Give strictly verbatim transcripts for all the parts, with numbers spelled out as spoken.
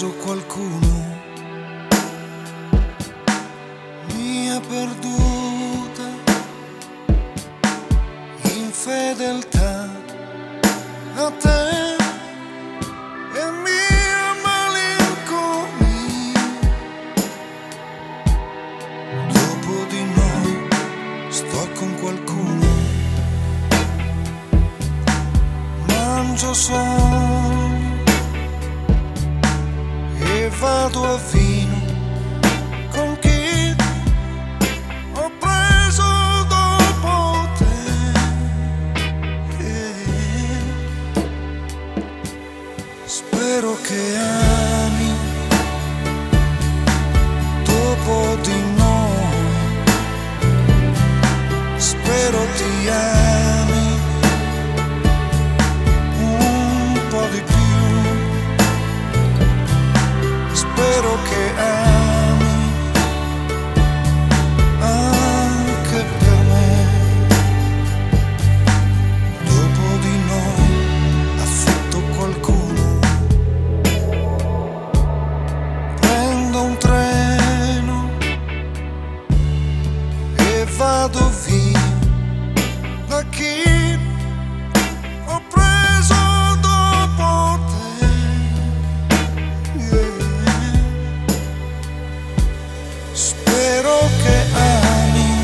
preso qualcuno, mi ha perduta in fedeltà a te e mia malinconia. Dopo di noi sto con qualcuno, mangio solo e vado a vino con chi ho preso dopo te. Eh, spero che ami dopo di noi, spero ti ami un po' di più. Spero che ami anche per me. Dopo di noi affitto qualcuno, prendo un treno e vado via da chi ho preso dopo te. Spero che ami,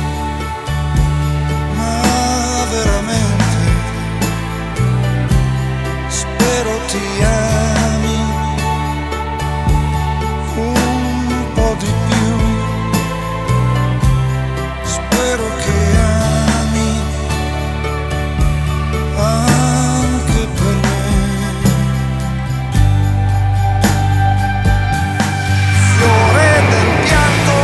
ma veramente spero ti ami un po' di più. Spero che ami anche per me. Fiore del pianto,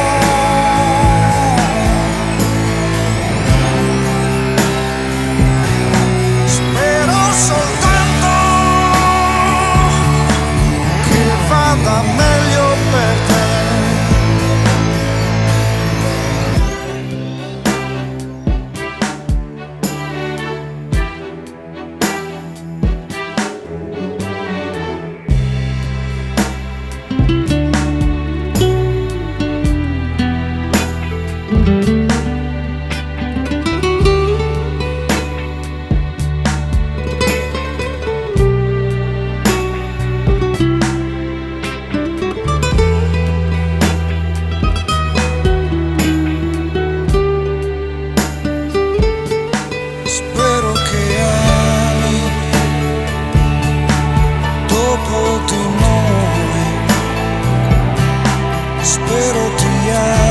spero soltanto che vada meglio per te. Spero che ami dopo di noi, spero ti ami